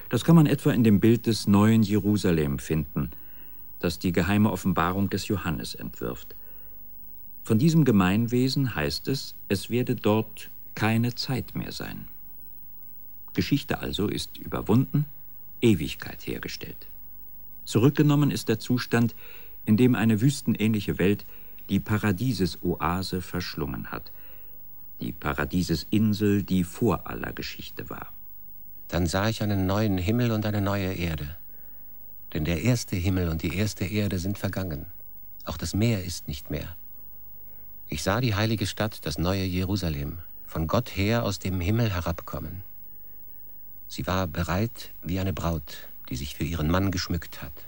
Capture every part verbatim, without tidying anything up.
Das kann man etwa in dem Bild des neuen Jerusalem finden, das die geheime Offenbarung des Johannes entwirft. Von diesem Gemeinwesen heißt es, es werde dort keine Zeit mehr sein. Geschichte also ist überwunden, Ewigkeit hergestellt. Zurückgenommen ist der Zustand, in dem eine wüstenähnliche Welt die Paradiesesoase verschlungen hat. Die Paradiesesinsel, die vor aller Geschichte war. Dann sah ich einen neuen Himmel und eine neue Erde. Denn der erste Himmel und die erste Erde sind vergangen. Auch das Meer ist nicht mehr. Ich sah die heilige Stadt, das neue Jerusalem, von Gott her aus dem Himmel herabkommen. Sie war bereit wie eine Braut, die sich für ihren Mann geschmückt hat.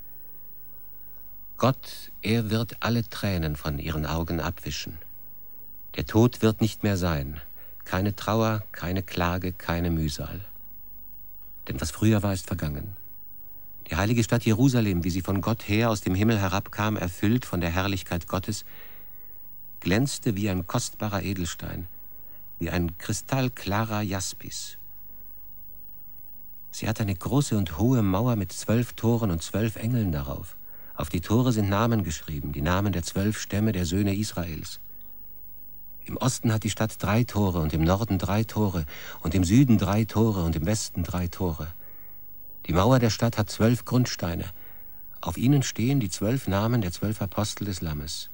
Gott, er wird alle Tränen von ihren Augen abwischen. Der Tod wird nicht mehr sein. Keine Trauer, keine Klage, keine Mühsal. Denn was früher war, ist vergangen. Die heilige Stadt Jerusalem, wie sie von Gott her aus dem Himmel herabkam, erfüllt von der Herrlichkeit Gottes, glänzte wie ein kostbarer Edelstein, wie ein kristallklarer Jaspis. Sie hat eine große und hohe Mauer mit zwölf Toren und zwölf Engeln darauf. Auf die Tore sind Namen geschrieben, die Namen der zwölf Stämme der Söhne Israels. Im Osten hat die Stadt drei Tore und im Norden drei Tore und im Süden drei Tore und im Westen drei Tore. Die Mauer der Stadt hat zwölf Grundsteine. Auf ihnen stehen die zwölf Namen der zwölf Apostel des Lammes.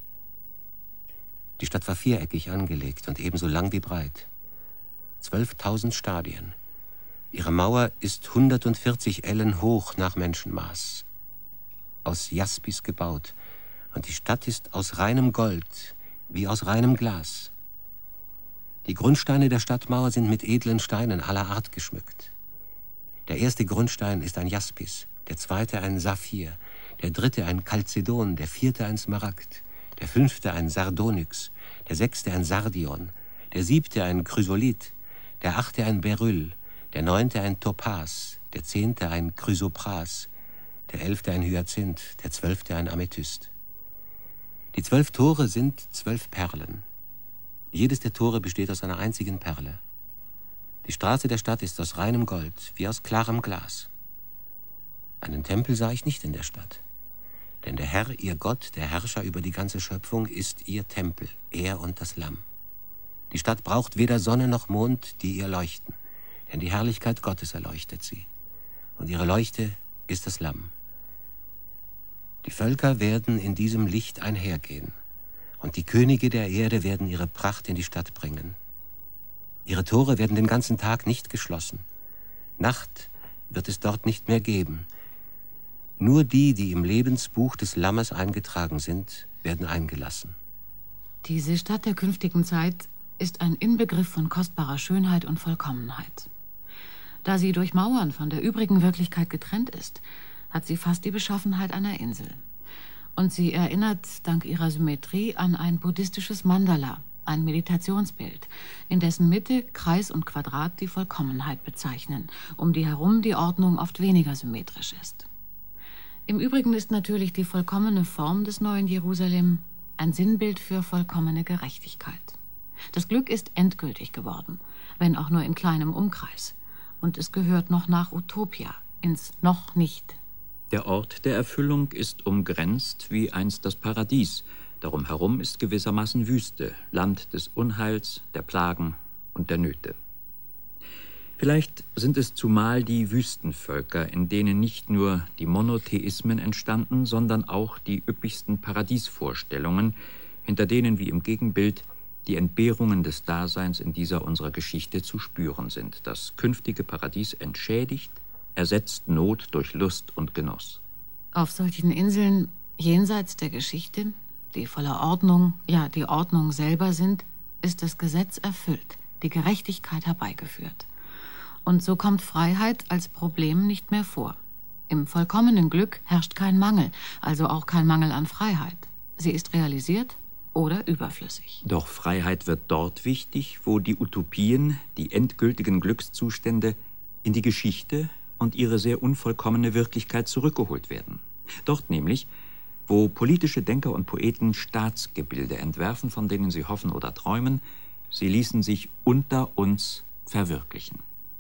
Die Stadt war viereckig angelegt und ebenso lang wie breit. Zwölftausend Stadien. Ihre Mauer ist hundertvierzig Ellen hoch nach Menschenmaß. Aus Jaspis gebaut. Und die Stadt ist aus reinem Gold, wie aus reinem Glas. Die Grundsteine der Stadtmauer sind mit edlen Steinen aller Art geschmückt. Der erste Grundstein ist ein Jaspis, der zweite ein Saphir, der dritte ein Chalcedon, der vierte ein Smaragd, der fünfte ein Sardonyx, der sechste ein Sardion, der siebte ein Chrysolit, der achte ein Beryl, der neunte ein Topaz, der zehnte ein Chrysopras, der elfte ein Hyazinth, der zwölfte ein Amethyst. Die zwölf Tore sind zwölf Perlen. Jedes der Tore besteht aus einer einzigen Perle. Die Straße der Stadt ist aus reinem Gold, wie aus klarem Glas. Einen Tempel sah ich nicht in der Stadt. Denn der Herr, ihr Gott, der Herrscher über die ganze Schöpfung, ist ihr Tempel, er und das Lamm. Die Stadt braucht weder Sonne noch Mond, die ihr leuchten, denn die Herrlichkeit Gottes erleuchtet sie. Und ihre Leuchte ist das Lamm. Die Völker werden in diesem Licht einhergehen, und die Könige der Erde werden ihre Pracht in die Stadt bringen. Ihre Tore werden den ganzen Tag nicht geschlossen. Nacht wird es dort nicht mehr geben. Nur die, die im Lebensbuch des Lammes eingetragen sind, werden eingelassen. Diese Stadt der künftigen Zeit ist ein Inbegriff von kostbarer Schönheit und Vollkommenheit. Da sie durch Mauern von der übrigen Wirklichkeit getrennt ist, hat sie fast die Beschaffenheit einer Insel. Und sie erinnert dank ihrer Symmetrie an ein buddhistisches Mandala, ein Meditationsbild, in dessen Mitte Kreis und Quadrat die Vollkommenheit bezeichnen, um die herum die Ordnung oft weniger symmetrisch ist. Im Übrigen ist natürlich die vollkommene Form des neuen Jerusalem ein Sinnbild für vollkommene Gerechtigkeit. Das Glück ist endgültig geworden, wenn auch nur in kleinem Umkreis. Und es gehört noch nach Utopia, ins Noch nicht. Der Ort der Erfüllung ist umgrenzt wie einst das Paradies. Darum herum ist gewissermaßen Wüste, Land des Unheils, der Plagen und der Nöte. Vielleicht sind es zumal die Wüstenvölker, in denen nicht nur die Monotheismen entstanden, sondern auch die üppigsten Paradiesvorstellungen, hinter denen wie im Gegenbild die Entbehrungen des Daseins in dieser unserer Geschichte zu spüren sind. Das künftige Paradies entschädigt, ersetzt Not durch Lust und Genuss. Auf solchen Inseln jenseits der Geschichte, die voller Ordnung, ja, die Ordnung selber sind, ist das Gesetz erfüllt, die Gerechtigkeit herbeigeführt. Und so kommt Freiheit als Problem nicht mehr vor. Im vollkommenen Glück herrscht kein Mangel, also auch kein Mangel an Freiheit. Sie ist realisiert oder überflüssig. Doch Freiheit wird dort wichtig, wo die Utopien, die endgültigen Glückszustände, in die Geschichte und ihre sehr unvollkommene Wirklichkeit zurückgeholt werden. Dort nämlich, wo politische Denker und Poeten Staatsgebilde entwerfen, von denen sie hoffen oder träumen, sie ließen sich unter uns verwirklichen.